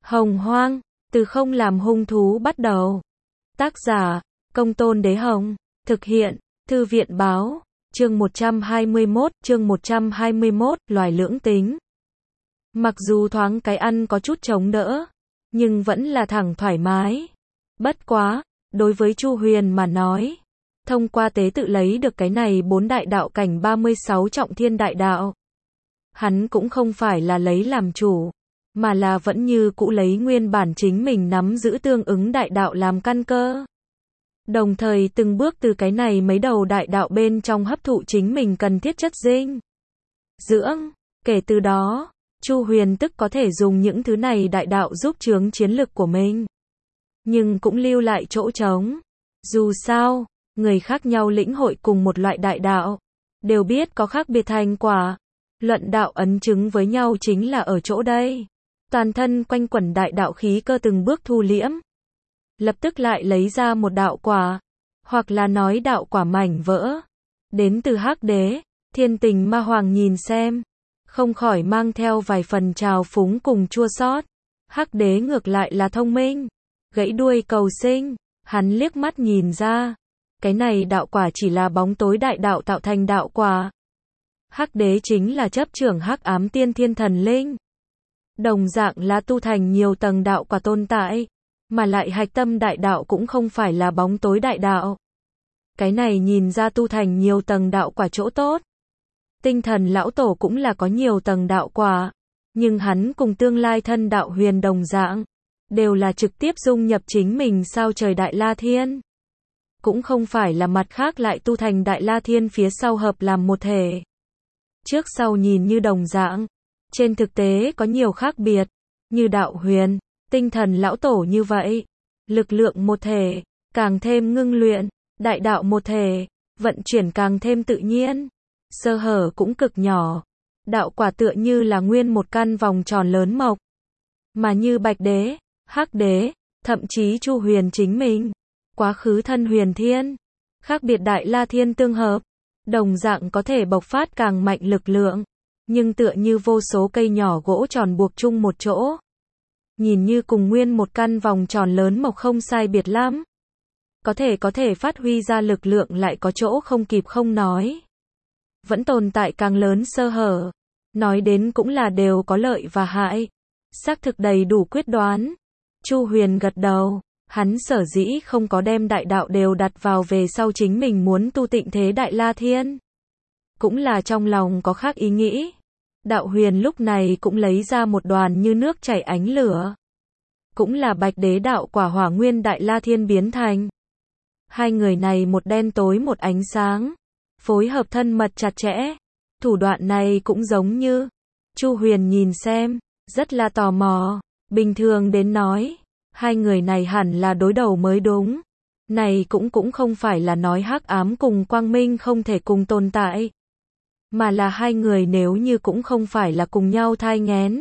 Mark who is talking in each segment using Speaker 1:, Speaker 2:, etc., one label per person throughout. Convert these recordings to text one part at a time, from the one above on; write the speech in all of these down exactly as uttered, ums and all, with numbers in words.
Speaker 1: Hồng Hoang, từ không làm hung thú bắt đầu. Tác giả, Công Tôn Đế Hồng. Thực hiện, Thư viện Báo. Chương một trăm hai mươi mốt, chương một trăm hai mươi mốt, loài lưỡng tính. Mặc dù thoáng cái ăn có chút chống đỡ, nhưng vẫn là thẳng thoải mái. Bất quá, đối với Chu Huyền mà nói, thông qua tế tự lấy được cái này bốn đại đạo cảnh ba mươi sáu trọng thiên đại đạo. Hắn cũng không phải là lấy làm chủ, mà là vẫn như cũ lấy nguyên bản chính mình nắm giữ tương ứng đại đạo làm căn cơ. Đồng thời từng bước từ cái này mấy đầu đại đạo bên trong hấp thụ chính mình cần thiết chất dinh dưỡng. Kể từ đó, Chu Huyền tức có thể dùng những thứ này đại đạo giúp chướng chiến lực của mình. Nhưng cũng lưu lại chỗ trống. Dù sao, người khác nhau lĩnh hội cùng một loại đại đạo, đều biết có khác biệt thành quả. Luận đạo ấn chứng với nhau chính là ở chỗ đây. Toàn thân quanh quẩn đại đạo khí cơ từng bước thu liễm. Lập tức lại lấy ra một đạo quả, hoặc là nói đạo quả mảnh vỡ. Đến từ Hắc Đế, Thiên Tình Ma Hoàng nhìn xem, không khỏi mang theo vài phần trào phúng cùng chua xót. Hắc Đế ngược lại là thông minh, gãy đuôi cầu sinh, hắn liếc mắt nhìn ra, cái này đạo quả chỉ là bóng tối đại đạo tạo thành đạo quả. Hắc Đế chính là chấp trưởng Hắc Ám Tiên Thiên Thần Linh. Đồng dạng là tu thành nhiều tầng đạo quả tồn tại, mà lại hạch tâm đại đạo cũng không phải là bóng tối đại đạo. Cái này nhìn ra tu thành nhiều tầng đạo quả chỗ tốt. Tinh Thần Lão Tổ cũng là có nhiều tầng đạo quả, nhưng hắn cùng tương lai thân đạo huyền đồng dạng, đều là trực tiếp dung nhập chính mình sao trời Đại La Thiên. Cũng không phải là mặt khác lại tu thành Đại La Thiên phía sau hợp làm một thể. Trước sau nhìn như đồng dạng, trên thực tế có nhiều khác biệt, như đạo huyền, Tinh Thần Lão Tổ như vậy, lực lượng một thể, càng thêm ngưng luyện, đại đạo một thể, vận chuyển càng thêm tự nhiên, sơ hở cũng cực nhỏ, đạo quả tựa như là nguyên một căn vòng tròn lớn mộc. Mà như Bạch Đế, Hắc Đế, thậm chí Chu Huyền chính mình, quá khứ thân huyền thiên, khác biệt Đại La Thiên tương hợp, đồng dạng có thể bộc phát càng mạnh lực lượng, nhưng tựa như vô số cây nhỏ gỗ tròn buộc chung một chỗ. Nhìn như cùng nguyên một căn vòng tròn lớn mộc không sai biệt lắm. Có thể có thể phát huy ra lực lượng lại có chỗ không kịp không nói. Vẫn tồn tại càng lớn sơ hở. Nói đến cũng là đều có lợi và hại. Xác thực đầy đủ quyết đoán. Chu Huyền gật đầu. Hắn sở dĩ không có đem đại đạo đều đặt vào về sau chính mình muốn tu tịnh thế Đại La Thiên. Cũng là trong lòng có khác ý nghĩ. Đạo huyền lúc này cũng lấy ra một đoàn như nước chảy ánh lửa. Cũng là Bạch Đế đạo quả hỏa nguyên Đại La Thiên biến thành. Hai người này một đen tối một ánh sáng. Phối hợp thân mật chặt chẽ. Thủ đoạn này cũng giống như. Chu Huyền nhìn xem, rất là tò mò. Bình thường đến nói, hai người này hẳn là đối đầu mới đúng. Này cũng cũng không phải là nói hắc ám cùng quang minh không thể cùng tồn tại. Mà là hai người nếu như cũng không phải là cùng nhau thai nghén.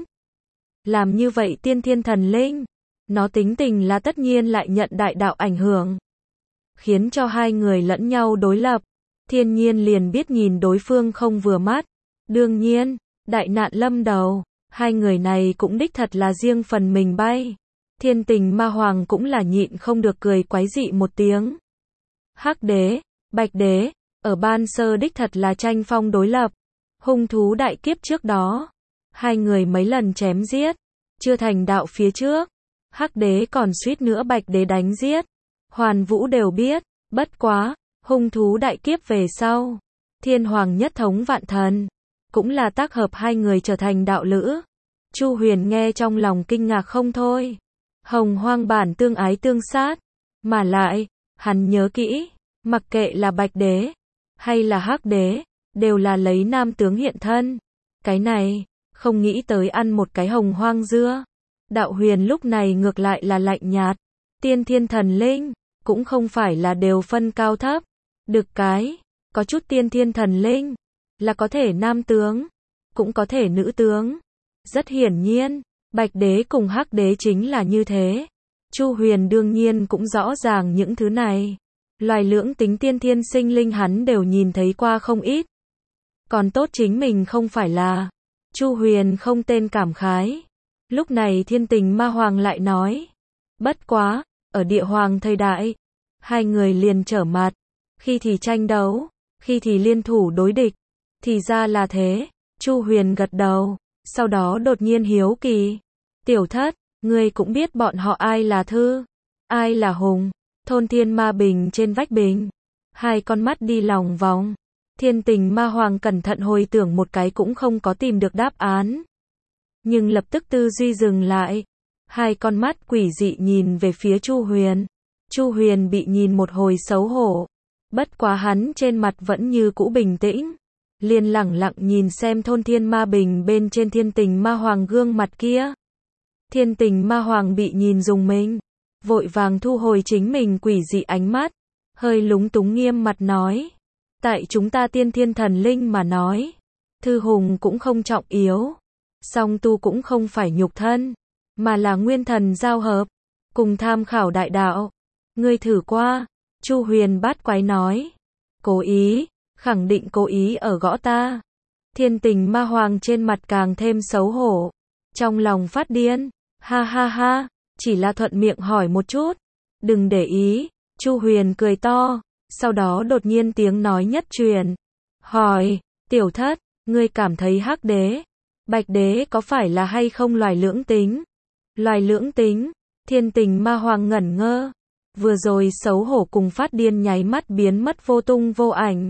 Speaker 1: Làm như vậy tiên thiên thần linh, nó tính tình là tất nhiên lại nhận đại đạo ảnh hưởng. Khiến cho hai người lẫn nhau đối lập, thiên nhiên liền biết nhìn đối phương không vừa mắt. Đương nhiên, đại nạn lâm đầu, hai người này cũng đích thật là riêng phần mình bay. Thiên Tình Ma Hoàng cũng là nhịn không được cười quái dị một tiếng. Hắc Đế, Bạch Đế, ở ban sơ đích thật là tranh phong đối lập. Hung thú đại kiếp trước đó, hai người mấy lần chém giết, chưa thành đạo phía trước, Hắc Đế còn suýt nữa Bạch Đế đánh giết. Hoàn Vũ đều biết, bất quá, hung thú đại kiếp về sau, Thiên Hoàng nhất thống vạn thần, cũng là tác hợp hai người trở thành đạo lữ. Chu Huyền nghe trong lòng kinh ngạc không thôi. Hồng Hoang bản tương ái tương sát, mà lại, hắn nhớ kỹ, mặc kệ là Bạch Đế hay là Hắc Đế, đều là lấy nam tướng hiện thân. Cái này, không nghĩ tới ăn một cái hồng hoang dưa. Đạo huyền lúc này ngược lại là lạnh nhạt. Tiên thiên thần linh, cũng không phải là đều phân cao thấp. Được cái, có chút tiên thiên thần linh, là có thể nam tướng, cũng có thể nữ tướng. Rất hiển nhiên, Bạch Đế cùng Hắc Đế chính là như thế. Chu Huyền đương nhiên cũng rõ ràng những thứ này. Loài lưỡng tính tiên thiên sinh linh hắn đều nhìn thấy qua không ít. Còn tốt chính mình không phải là. Chu Huyền không tên cảm khái. Lúc này Thiên Tình Ma Hoàng lại nói, bất quá, ở địa hoàng thời đại, hai người liền trở mặt, khi thì tranh đấu, khi thì liên thủ đối địch, thì ra là thế. Chu Huyền gật đầu, sau đó đột nhiên hiếu kỳ, tiểu thất, ngươi cũng biết bọn họ ai là Thư, ai là Hùng, thôn Thiên Ma Bình trên vách bình. Hai con mắt đi lòng vòng, Thiên Tình Ma Hoàng cẩn thận hồi tưởng một cái cũng không có tìm được đáp án. Nhưng lập tức tư duy dừng lại, hai con mắt quỷ dị nhìn về phía Chu Huyền. Chu Huyền bị nhìn một hồi xấu hổ, bất quá hắn trên mặt vẫn như cũ bình tĩnh, liền lẳng lặng nhìn xem thôn Thiên Ma Bình bên trên Thiên Tình Ma Hoàng gương mặt kia. Thiên Tình Ma Hoàng bị nhìn rùng mình, vội vàng thu hồi chính mình quỷ dị ánh mắt, hơi lúng túng nghiêm mặt nói, tại chúng ta tiên thiên thần linh mà nói, Thư Hùng cũng không trọng yếu, song tu cũng không phải nhục thân, mà là nguyên thần giao hợp, cùng tham khảo đại đạo. Ngươi thử qua? Chu Huyền bát quái nói. Cố ý, khẳng định cố ý ở gõ ta. Thiên Tình Ma Hoàng trên mặt càng thêm xấu hổ, trong lòng phát điên, ha ha ha, chỉ là thuận miệng hỏi một chút, đừng để ý. Chu Huyền cười to, sau đó đột nhiên tiếng nói nhất truyền, hỏi, tiểu thất, ngươi cảm thấy Hắc Đế, Bạch Đế có phải là hay không loài lưỡng tính? Loài lưỡng tính? Thiên Tình Ma Hoàng ngẩn ngơ, vừa rồi xấu hổ cùng phát điên nháy mắt biến mất vô tung vô ảnh.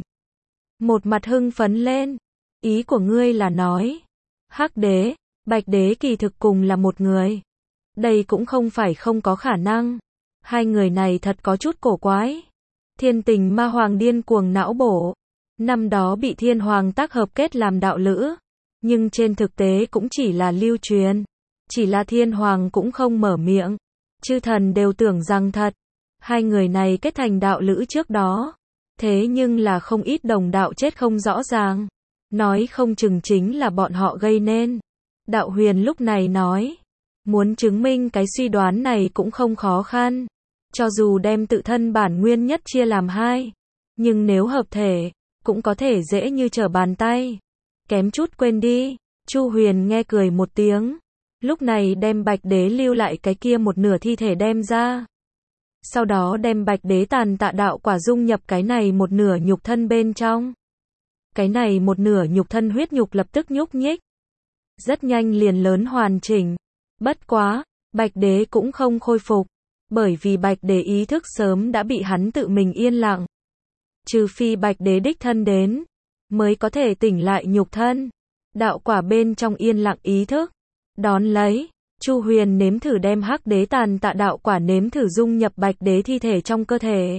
Speaker 1: Một mặt hưng phấn lên, ý của ngươi là nói, Hắc Đế, Bạch Đế kỳ thực cùng là một người. Đây cũng không phải không có khả năng. Hai người này thật có chút cổ quái. Thiên Tình Ma Hoàng điên cuồng não bổ. Năm đó bị Thiên Hoàng tác hợp kết làm đạo lữ, nhưng trên thực tế cũng chỉ là lưu truyền. Chỉ là Thiên Hoàng cũng không mở miệng. Chư thần đều tưởng rằng thật. Hai người này kết thành đạo lữ trước đó. Thế nhưng là không ít đồng đạo chết không rõ ràng. Nói không chừng chính là bọn họ gây nên. Đạo Huyền lúc này nói, muốn chứng minh cái suy đoán này cũng không khó khăn. Cho dù đem tự thân bản nguyên nhất chia làm hai, nhưng nếu hợp thể, cũng có thể dễ như trở bàn tay. Kém chút quên đi. Chu Huyền nghe cười một tiếng, lúc này đem Bạch Đế lưu lại cái kia một nửa thi thể đem ra. Sau đó đem Bạch Đế tàn tạ đạo quả dung nhập cái này một nửa nhục thân bên trong. Cái này một nửa nhục thân huyết nhục lập tức nhúc nhích. Rất nhanh liền lớn hoàn chỉnh. Bất quá, Bạch Đế cũng không khôi phục, bởi vì Bạch Đế ý thức sớm đã bị hắn tự mình yên lặng. Trừ phi Bạch Đế đích thân đến, mới có thể tỉnh lại nhục thân. Đạo quả bên trong yên lặng ý thức. Đón lấy, Chu Huyền nếm thử đem Hắc Đế tàn tạ đạo quả nếm thử dung nhập Bạch Đế thi thể trong cơ thể.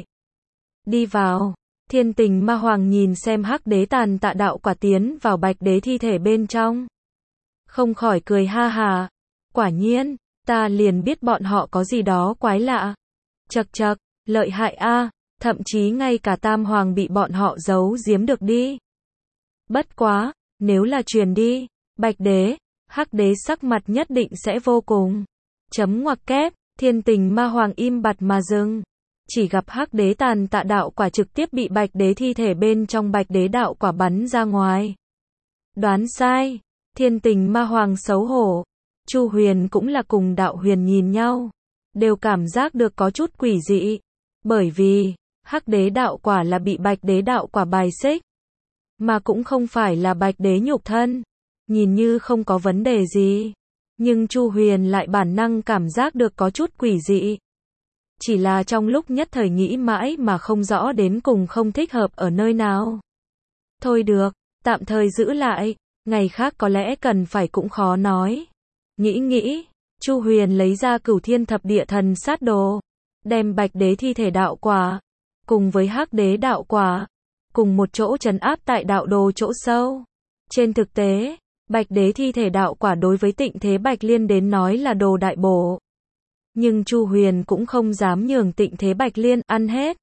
Speaker 1: Đi vào, Thiên Tình Ma Hoàng nhìn xem Hắc Đế tàn tạ đạo quả tiến vào Bạch Đế thi thể bên trong. Không khỏi cười ha hà. Quả nhiên, ta liền biết bọn họ có gì đó quái lạ. Chậc chậc, lợi hại a, thậm chí ngay cả Tam Hoàng bị bọn họ giấu giếm được đi. Bất quá, nếu là truyền đi, Bạch Đế, Hắc Đế sắc mặt nhất định sẽ vô cùng. Chấm ngoặc kép, Thiên Tình Ma Hoàng im bặt mà dừng. Chỉ gặp Hắc Đế tàn tạ đạo quả trực tiếp bị Bạch Đế thi thể bên trong Bạch Đế đạo quả bắn ra ngoài. Đoán sai. Thiên Tình Ma Hoàng xấu hổ. Chu Huyền cũng là cùng Đạo Huyền nhìn nhau, đều cảm giác được có chút quỷ dị, bởi vì Hắc Đế đạo quả là bị Bạch Đế đạo quả bài xích, mà cũng không phải là Bạch Đế nhục thân, nhìn như không có vấn đề gì, nhưng Chu Huyền lại bản năng cảm giác được có chút quỷ dị. Chỉ là trong lúc nhất thời nghĩ mãi mà không rõ đến cùng không thích hợp ở nơi nào. Thôi được, tạm thời giữ lại, ngày khác có lẽ cần phải cũng khó nói. Nghĩ nghĩ, Chu Huyền lấy ra Cửu Thiên Thập Địa Thần Sát Đồ, đem Bạch Đế thi thể đạo quả, cùng với Hắc Đế đạo quả, cùng một chỗ trấn áp tại đạo đồ chỗ sâu. Trên thực tế, Bạch Đế thi thể đạo quả đối với Tịnh Thế Bạch Liên đến nói là đồ đại bổ. Nhưng Chu Huyền cũng không dám nhường Tịnh Thế Bạch Liên ăn hết.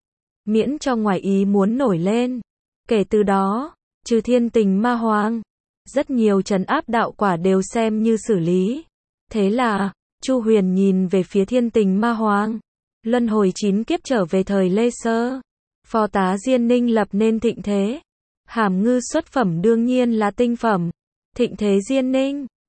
Speaker 1: Miễn cho ngoài ý muốn nổi lên. Kể từ đó, trừ Thiên Tình Ma Hoàng, rất nhiều trấn áp đạo quả đều xem như xử lý. Thế là, Chu Huyền nhìn về phía Thiên Tình Ma Hoàng. Luân hồi chín kiếp trở về thời Lê Sơ. Phó tá Diên Ninh lập nên Thịnh Thế. Hàm Ngư xuất phẩm đương nhiên là tinh phẩm. Thịnh Thế Diên Ninh,